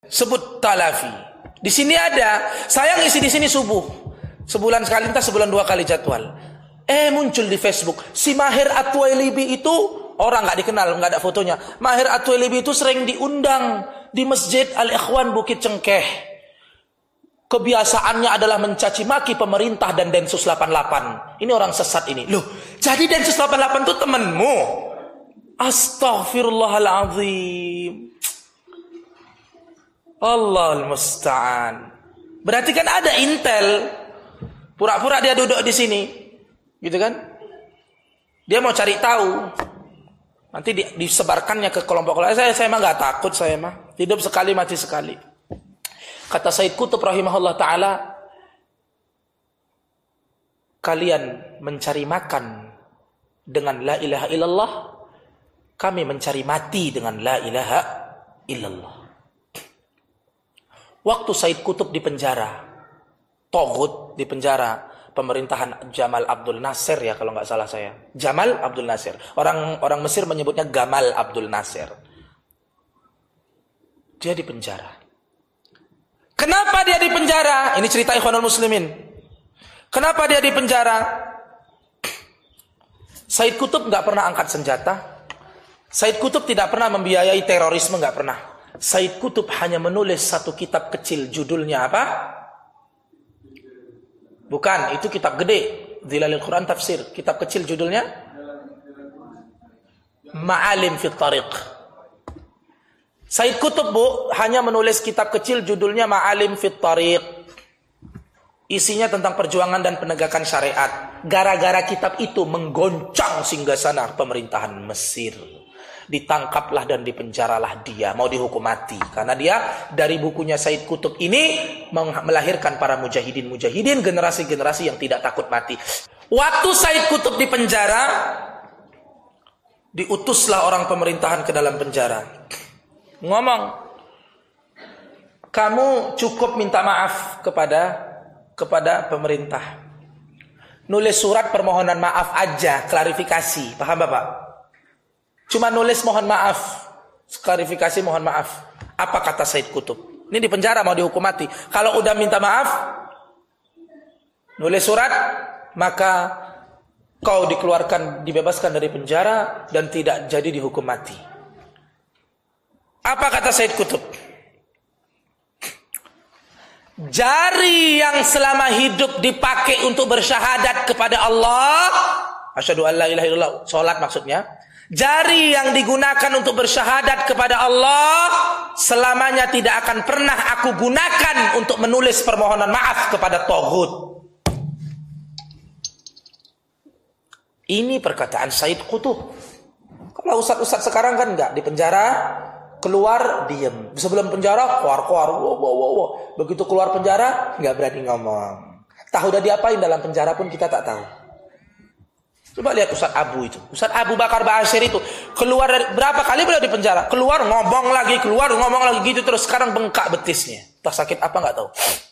Sebut Talafi. Di sini ada, saya ngisi di sini subuh. Sebulan sekali, entah sebulan 2 kali jadwal. Muncul di Facebook, si Maher At-Twailibi itu orang nggak dikenal, nggak ada fotonya. Maher At-Twailibi itu sering diundang di Masjid Al-Ikhwan Bukit Cengkeh. Kebiasaannya adalah mencaci maki pemerintah dan Densus 88. Ini orang sesat ini. Loh, jadi Densus 88 itu temanmu? Astaghfirullahaladzim. Allahul musta'an. Berarti kan ada intel. Pura-pura dia duduk di sini. Gitu kan? Dia mau cari tahu. Nanti disebarkannya ke kelompok-kelompok. Saya mah gak takut, saya mah. Hidup sekali, mati sekali. Kata Said Qutb rahimahullah ta'ala, kalian mencari makan dengan la ilaha illallah, kami mencari mati dengan la ilaha illallah. Waktu Said Qutb di penjara, Togut di penjara, pemerintahan Jamal Abdul Nasir ya kalau nggak salah saya. Jamal Abdul Nasir. Orang Mesir menyebutnya Gamal Abdul Nasir. Dia di penjara. Kenapa dia di penjara? Ini cerita Ikhwanul Muslimin. Kenapa dia di penjara? Said Qutb nggak pernah angkat senjata. Said Qutb tidak pernah membiayai terorisme, nggak pernah. Said Qutb hanya menulis satu kitab kecil, judulnya apa? Bukan, itu kitab gede, Dhilalil Quran Tafsir. Kitab kecil judulnya Ma'alim fit Tariq. Said Qutb hanya menulis kitab kecil judulnya Ma'alim fit Tariq. Isinya tentang perjuangan dan penegakan syariat. Gara-gara kitab itu menggoncang singgasana pemerintahan Mesir. Ditangkaplah dan dipenjaralah dia, mau dihukum mati. Karena dia dari bukunya Said Qutb ini melahirkan para mujahidin, generasi-generasi yang tidak takut mati. Waktu Said Qutb di penjara, diutuslah orang pemerintahan ke dalam penjara. Ngomong, kamu cukup minta maaf kepada pemerintah. Nulis surat permohonan maaf aja, klarifikasi. Paham Bapak? Cuma nulis mohon maaf, klarifikasi mohon maaf. Apa kata Said Qutb? Ini di penjara mau dihukum mati. Kalau udah minta maaf, nulis surat, maka kau dikeluarkan, dibebaskan dari penjara dan tidak jadi dihukum mati. Apa kata Said Qutb? Jari yang selama hidup dipakai untuk bersyahadat kepada Allah, asyhadu an la ilaha illallah, salat maksudnya. Jari yang digunakan untuk bersyahadat kepada Allah selamanya tidak akan pernah aku gunakan untuk menulis permohonan maaf kepada Taghut. Ini perkataan Said Qutb. Kalau ustaz-ustaz sekarang kan enggak, di penjara keluar diem. Sebelum penjara keluar. Wow. Begitu keluar penjara enggak berani ngomong. Tahu udah diapain dalam penjara pun kita tak tahu. Coba lihat Ustaz Abu itu. Ustaz Abu Bakar Ba'asyir itu keluar dari, berapa kali beliau di penjara? Keluar ngomong lagi gitu terus. Sekarang bengkak betisnya. Entah sakit apa enggak tahu.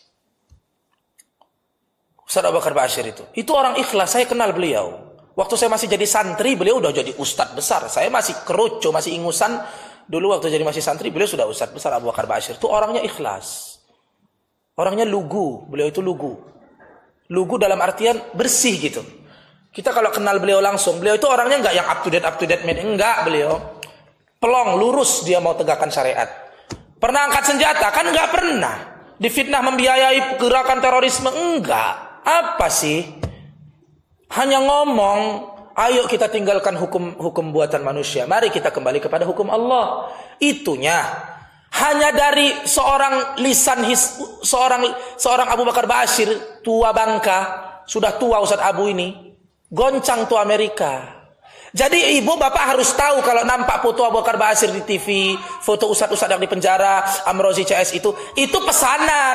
Ustaz Abu Bakar Ba'asyir itu. Itu orang ikhlas, saya kenal beliau. Waktu saya masih jadi santri, beliau udah jadi ustadz besar. Saya masih kerucu, masih ingusan. Dulu waktu jadi masih santri, beliau sudah ustadz besar. Abu Bakar Ba'asyir itu orangnya ikhlas. Orangnya lugu, beliau itu lugu. Lugu dalam artian bersih gitu. Kita kalau kenal beliau langsung, beliau itu orangnya enggak yang up to date, enggak beliau. Pelong, lurus dia mau tegakkan syariat. Pernah angkat senjata? Kan enggak pernah. Difitnah membiayai gerakan terorisme? Enggak. Apa sih? Hanya ngomong, ayo kita tinggalkan hukum buatan manusia. Mari kita kembali kepada hukum Allah. Itunya. Hanya dari seorang seorang Abu Bakar Ba'asyir, tua bangka, sudah tua Ustaz Abu ini. Goncang tuh Amerika. Jadi ibu bapak harus tahu kalau nampak foto Abu Bakar Ba'asyir di TV, foto ustadz yang di penjara, Amrozi CS itu pesanan.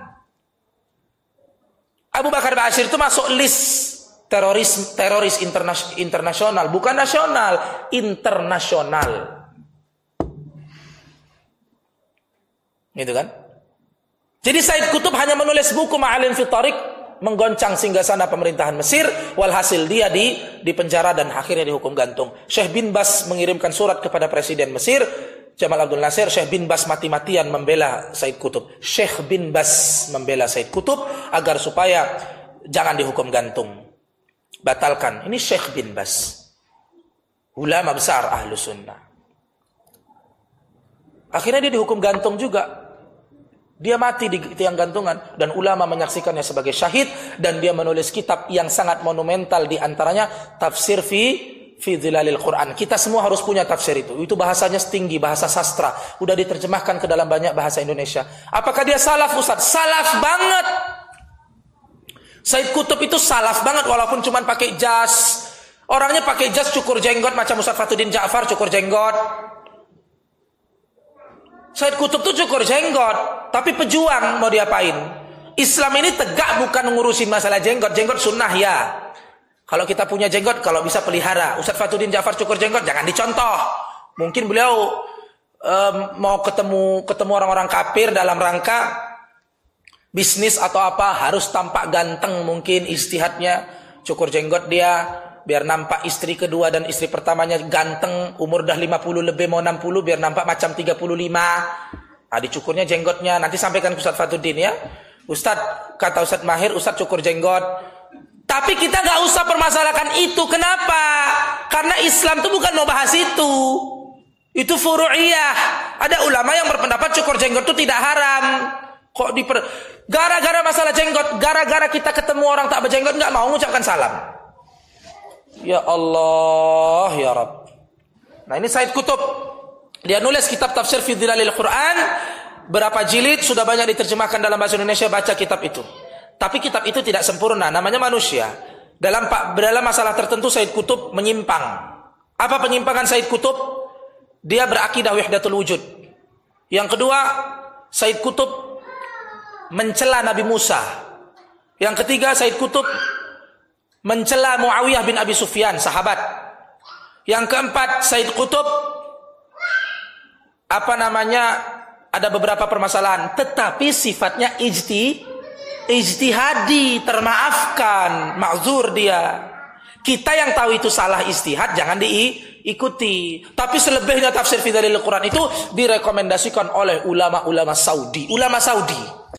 Abu Bakar Ba'asyir itu masuk list teroris internasional, bukan nasional, internasional. Gitu kan? Jadi Said Qutb hanya menulis buku Ma'alim fit Tariq, menggoncang singgasana pemerintahan Mesir, walhasil dia di penjara dan akhirnya dihukum gantung. Syekh bin Bas mengirimkan surat kepada presiden Mesir, Jamal Abdul Nasir, Syekh bin Bas mati-matian membela Said Qutb. Syekh bin Bas membela Said Qutb agar supaya jangan dihukum gantung. Batalkan. Ini Syekh bin Bas. Ulama besar Ahlus Sunnah. Akhirnya dia dihukum gantung juga. Dia mati di tiang gantungan dan ulama menyaksikannya sebagai syahid dan dia menulis kitab yang sangat monumental di antaranya tafsir fi Dhilalil Quran. Kita semua harus punya tafsir itu. Itu bahasanya setinggi, bahasa sastra. Udah diterjemahkan ke dalam banyak bahasa Indonesia. Apakah dia salaf, Ustaz? Salaf banget. Said Qutb itu salaf banget walaupun cuma pakai jas. Orangnya pakai jas cukur jenggot macam Ustaz Fatuddin Ja'far cukur jenggot. Said Qutb tuh cukur jenggot, tapi pejuang mau diapain? Islam ini tegak bukan ngurusin masalah jenggot. Jenggot sunnah ya. Kalau kita punya jenggot, kalau bisa pelihara. Ustaz Fatuddin Ja'far cukur jenggot, jangan dicontoh. Mungkin beliau mau ketemu orang-orang kafir dalam rangka bisnis atau apa, harus tampak ganteng mungkin istihadnya. Cukur jenggot dia, biar nampak istri kedua dan istri pertamanya ganteng, umur dah 50 lebih mau 60 biar nampak macam 35. Dicukurnya jenggotnya, nanti sampaikan ke Ustaz Fatuddin ya. Ustaz, kata Ustaz Mahir, Ustaz cukur jenggot. Tapi kita gak usah permasalahkan itu. Kenapa? Karena Islam itu bukan mau bahas itu. Itu furu'iyah. Ada ulama yang berpendapat cukur jenggot itu tidak haram. Gara-gara masalah jenggot, gara-gara kita ketemu orang tak berjenggot gak mau mengucapkan salam. Ya Allah, ya Rabb. Nah ini Said Qutb. Dia nulis kitab tafsir fi Dhilalil Quran. Berapa jilid, sudah banyak diterjemahkan dalam bahasa Indonesia, baca kitab itu. Tapi kitab itu tidak sempurna, namanya manusia. Dalam masalah tertentu Said Qutb menyimpang. Apa penyimpangan Said Qutb? Dia berakidah wahdatul wujud. Yang kedua, Said Qutb mencela Nabi Musa. Yang ketiga, Said Qutb mencela Muawiyah bin Abi Sufyan, sahabat. Yang keempat, Said Qutb ada beberapa permasalahan, tetapi sifatnya ijtihadi, termaafkan, ma'zur dia. Kita yang tahu itu salah ijtihad jangan diikuti. Tapi selebihnya tafsir fi Dhilalil Quran itu direkomendasikan oleh ulama-ulama Saudi.